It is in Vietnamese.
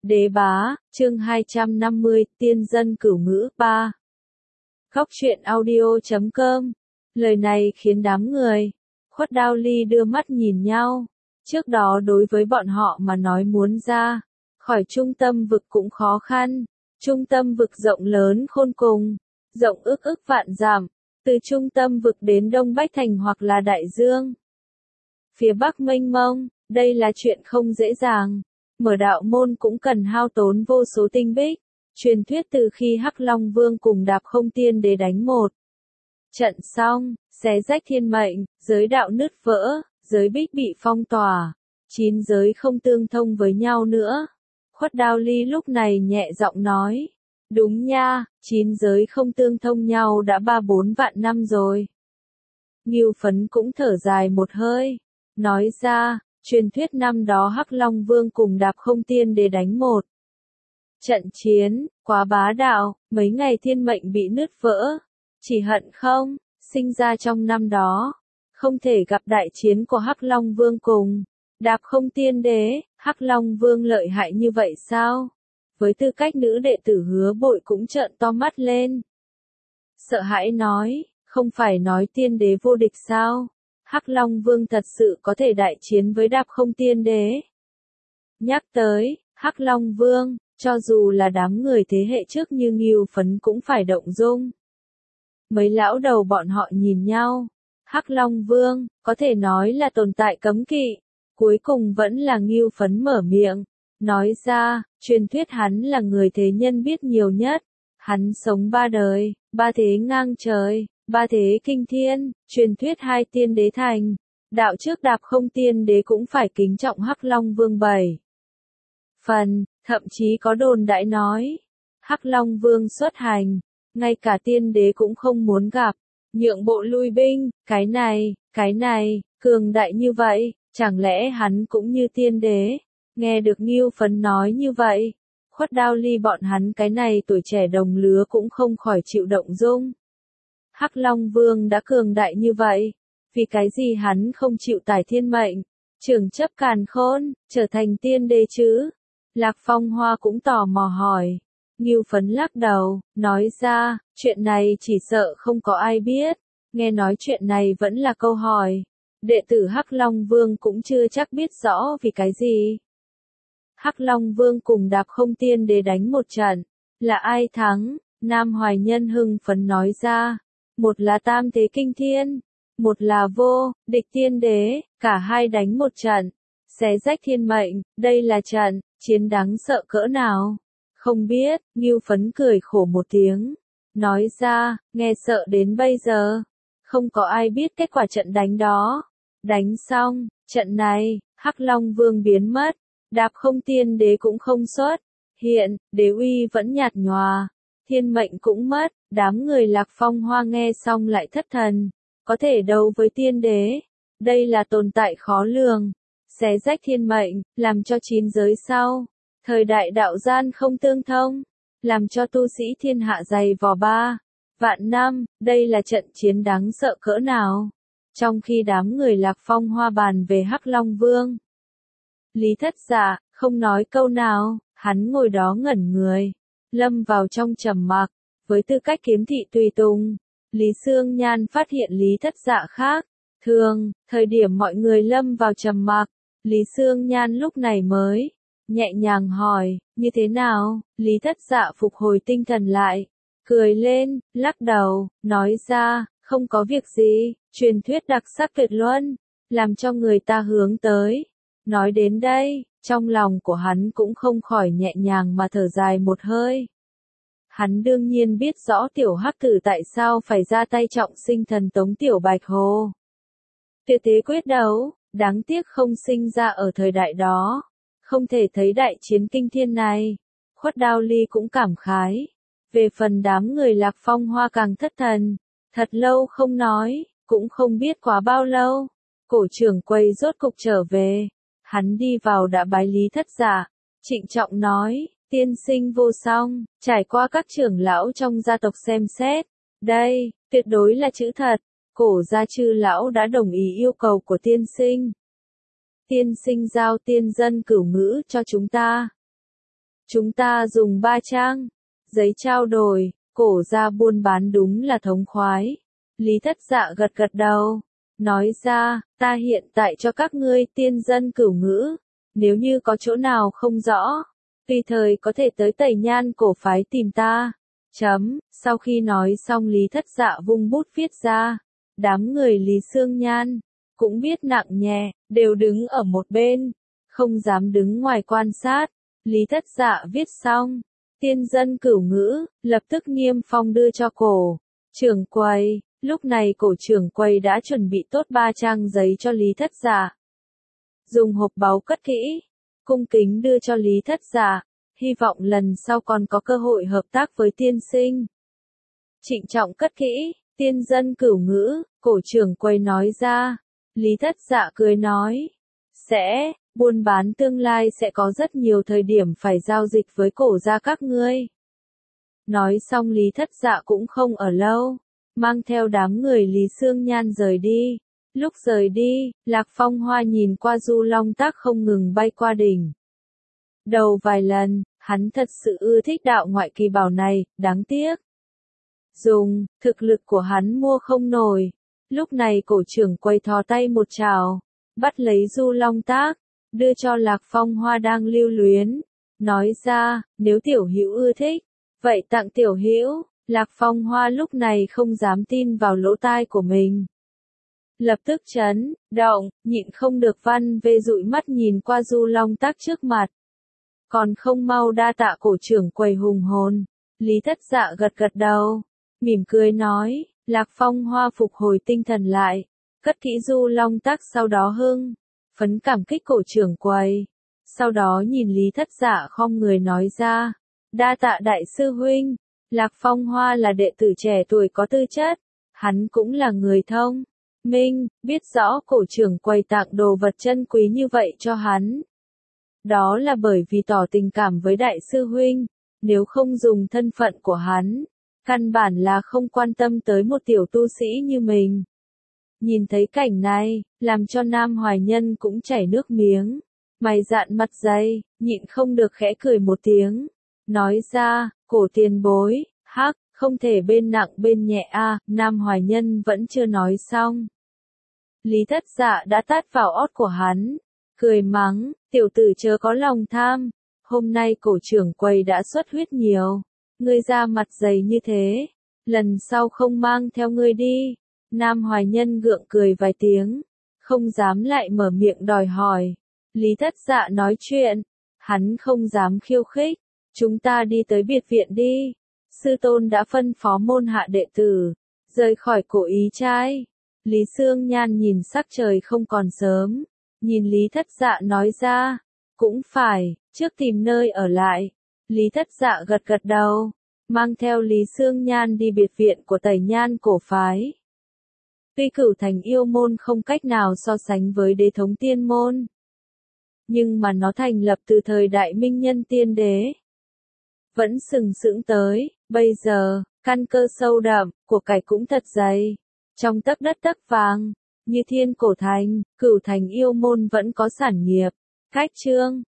Đế bá, chương 250, tiên dân cửu ngữ 3. Góc truyện audio.com. Lời này khiến đám người Khuất Đao Ly đưa mắt nhìn nhau. Trước đó đối với bọn họ mà nói muốn ra khỏi trung tâm vực cũng khó khăn. Trung tâm vực rộng lớn khôn cùng, rộng ức vạn dặm, từ trung tâm vực đến Đông Bách Thành hoặc là Đại Dương. Phía Bắc mênh mông, đây là chuyện không dễ dàng. Mở đạo môn cũng cần hao tốn vô số tinh bích. Truyền thuyết từ khi Hắc Long Vương cùng Đạp Không Tiên Đế đánh một trận xong, xé rách thiên mệnh, giới đạo nứt vỡ, giới bích bị phong tỏa, 9 giới không tương thông với nhau nữa. Khuất Đao Ly lúc này nhẹ giọng nói, đúng nha, 9 giới không tương thông nhau đã 3-4 vạn năm rồi. Ngưu Phấn cũng thở dài một hơi, nói ra, truyền thuyết năm đó Hắc Long Vương cùng Đạp Không Tiên Đế đánh một trận chiến, quá bá đạo, mấy ngày thiên mệnh bị nứt vỡ. Chỉ hận không, sinh ra trong năm đó, không thể gặp đại chiến của Hắc Long Vương cùng Đạp Không Tiên Đế. Hắc Long Vương lợi hại như vậy sao? Với tư cách nữ đệ tử Hứa Bội cũng trợn to mắt lên. Sợ hãi nói, không phải nói tiên đế vô địch sao? Hắc Long Vương thật sự có thể đại chiến với Đạp Không Tiên Đế. Nhắc tới Hắc Long Vương, cho dù là đám người thế hệ trước như Ngưu Phấn cũng phải động dung. Mấy lão đầu bọn họ nhìn nhau. Hắc Long Vương, có thể nói là tồn tại cấm kỵ. Cuối cùng vẫn là Ngưu Phấn mở miệng. Nói ra, truyền thuyết hắn là người thế nhân biết nhiều nhất. Hắn sống 3 đời, 3 thế ngang trời, 3 thế kinh thiên, truyền thuyết 2 tiên đế thành. Đạo trước Đạp Không Tiên Đế cũng phải kính trọng Hắc Long Vương 7 phần, thậm chí có đồn đại nói. Hắc Long Vương xuất hành, ngay cả tiên đế cũng không muốn gặp, nhượng bộ lui binh, cái này, cường đại như vậy, chẳng lẽ hắn cũng như tiên đế? Nghe được Ngưu Phấn nói như vậy, Khuất Đao Ly bọn hắn cái này tuổi trẻ đồng lứa cũng không khỏi chịu động dung. Hắc Long Vương đã cường đại như vậy, vì cái gì hắn không chịu tải thiên mệnh, trưởng chấp càn khôn, trở thành tiên đế chứ? Lạc Phong Hoa cũng tò mò hỏi. Ngưu Phấn lắc đầu, nói ra, chuyện này chỉ sợ không có ai biết. Nghe nói chuyện này vẫn là câu hỏi. Đệ tử Hắc Long Vương cũng chưa chắc biết rõ vì cái gì. Hắc Long Vương cùng Đạp Không Tiên Đế đánh một trận. Là ai thắng? Nam Hoài Nhân hưng phấn nói ra. Một là Tam Thế Kinh Thiên, một là Vô Địch Tiên Đế, cả hai đánh một trận. Xé rách thiên mệnh, đây là trận chiến đáng sợ cỡ nào? Không biết, Ngưu Phấn cười khổ một tiếng. Nói ra, nghe sợ đến bây giờ. Không có ai biết kết quả trận đánh đó. Đánh xong, trận này, Hắc Long Vương biến mất. Đạp Không Tiên Đế cũng không xuất hiện, đế uy vẫn nhạt nhòa. Thiên mệnh cũng mất, đám người Lạc Phong Hoa nghe xong lại thất thần. Có thể đấu với tiên đế. Đây là tồn tại khó lường. Xé rách thiên mệnh, làm cho 9 giới sau. Thời đại đạo gian không tương thông, làm cho tu sĩ thiên hạ dày vò 3 vạn năm, đây là trận chiến đáng sợ cỡ nào. Trong khi đám người Lạc Phong Hoa bàn về Hắc Long Vương, Lý Thất Dạ không nói câu nào, hắn ngồi đó ngẩn người, lâm vào trong trầm mặc. Với tư cách kiếm thị tùy tùng, Lý Xương Nhan phát hiện Lý Thất Dạ khác thường. Thời điểm mọi người lâm vào trầm mặc, Lý Xương Nhan lúc này mới nhẹ nhàng hỏi, như thế nào? Lý Thất Dạ phục hồi tinh thần lại, cười lên, lắc đầu, nói ra, không có việc gì, truyền thuyết đặc sắc tuyệt luân, làm cho người ta hướng tới. Nói đến đây, trong lòng của hắn cũng không khỏi nhẹ nhàng mà thở dài một hơi. Hắn đương nhiên biết rõ tiểu hắc tử tại sao phải ra tay trọng sinh thần tống tiểu Bạch Hồ. Tuyệt thế quyết đấu, đáng tiếc không sinh ra ở thời đại đó. Không thể thấy đại chiến kinh thiên này. Khuất Đao Ly cũng cảm khái. Về phần đám người Lạc Phong Hoa càng thất thần. Thật lâu không nói, cũng không biết quá bao lâu. Cổ trưởng quầy rốt cục trở về. Hắn đi vào đã bái Lý Thất Dạ. Trịnh trọng nói, tiên sinh vô song, trải qua các trưởng lão trong gia tộc xem xét. Đây, tuyệt đối là chữ thật. Cổ gia chư lão đã đồng ý yêu cầu của tiên sinh. Tiên sinh giao tiên dân cửu ngữ cho chúng ta. Chúng ta dùng 3 trang giấy trao đổi, cổ gia buôn bán đúng là thống khoái. Lý Thất Dạ gật gật đầu, nói ra, ta hiện tại cho các ngươi tiên dân cửu ngữ, nếu như có chỗ nào không rõ, tùy thời có thể tới Tẩy Nhan cổ phái tìm ta. Sau khi nói xong Lý Thất Dạ vung bút viết ra, đám người Lý Xương Nhan cũng biết nặng nhẹ, đều đứng ở một bên, không dám đứng ngoài quan sát. Lý Thất Dạ viết xong, tiên dân cửu ngữ, lập tức niêm phong đưa cho cổ trưởng quầy. Lúc này cổ trưởng quầy đã chuẩn bị tốt 3 trang giấy cho Lý Thất Dạ. Dùng hộp báu cất kỹ, cung kính đưa cho Lý Thất Dạ, hy vọng lần sau còn có cơ hội hợp tác với tiên sinh. Trịnh trọng cất kỹ, tiên dân cửu ngữ, cổ trưởng quầy nói ra. Lý Thất Dạ cười nói, buôn bán tương lai sẽ có rất nhiều thời điểm phải giao dịch với cổ gia các ngươi. Nói xong Lý Thất Dạ cũng không ở lâu, mang theo đám người Lý Xương Nhan rời đi. Lúc rời đi, Lạc Phong Hoa nhìn qua Du Long Tác không ngừng bay qua đỉnh đầu vài lần, hắn thật sự ưa thích đạo ngoại kỳ bảo này, đáng tiếc. Dùng thực lực của hắn mua không nổi. Lúc này cổ trưởng quầy thò tay một chảo, bắt lấy Du Long Tác, đưa cho Lạc Phong Hoa đang lưu luyến, nói ra, nếu tiểu hữu ưa thích, vậy tặng tiểu hữu. Lạc Phong Hoa lúc này không dám tin vào lỗ tai của mình. Lập tức chấn động, nhịn không được văn về dụi mắt nhìn qua Du Long Tác trước mặt. Còn không mau đa tạ cổ trưởng quầy hùng hồn. Lý Thất Dạ gật gật đầu, mỉm cười nói. Lạc Phong Hoa phục hồi tinh thần lại, cất kỹ Du Long Tác, sau đó hưng phấn cảm kích cổ trưởng quầy. Sau đó nhìn Lý Thất Dạ khom người nói ra, đa tạ đại sư huynh. Lạc Phong Hoa là đệ tử trẻ tuổi có tư chất, hắn cũng là người thông minh, biết rõ cổ trưởng quầy tặng đồ vật chân quý như vậy cho hắn. Đó là bởi vì tỏ tình cảm với đại sư huynh, nếu không dùng thân phận của hắn, căn bản là không quan tâm tới một tiểu tu sĩ như mình. Nhìn thấy cảnh này, làm cho Nam Hoài Nhân cũng chảy nước miếng, mày dạn mặt dày, nhịn không được khẽ cười một tiếng, nói ra, cổ tiền bối, không thể bên nặng bên nhẹ a. Nam Hoài Nhân vẫn chưa nói xong. Lý Thất Dạ đã tát vào ót của hắn, cười mắng, tiểu tử chớ có lòng tham, hôm nay cổ trưởng quầy đã xuất huyết nhiều, ngươi ra mặt dày như thế, lần sau không mang theo ngươi đi. Nam Hoài Nhân gượng cười vài tiếng, không dám lại mở miệng đòi hỏi. Lý Thất Dạ nói chuyện, hắn không dám khiêu khích, chúng ta đi tới biệt viện đi. Sư tôn đã phân phó môn hạ đệ tử, rời khỏi cổ ý trai. Lý Xương Nhan nhìn sắc trời không còn sớm, nhìn Lý Thất Dạ nói ra, cũng phải, trước tìm nơi ở lại. Lý Thất Dạ gật gật đầu, mang theo Lý Xương Nhan đi biệt viện của Tẩy Nhan cổ phái. Tuy Cửu Thành yêu môn không cách nào so sánh với Đế thống tiên môn, nhưng mà nó thành lập từ thời Đại Minh Nhân Tiên Đế, vẫn sừng sững tới bây giờ, căn cơ sâu đậm, của cải cũng thật dày, trong tấc đất tấc vàng, như Thiên Cổ Thành, Cửu Thành yêu môn vẫn có sản nghiệp, cách chương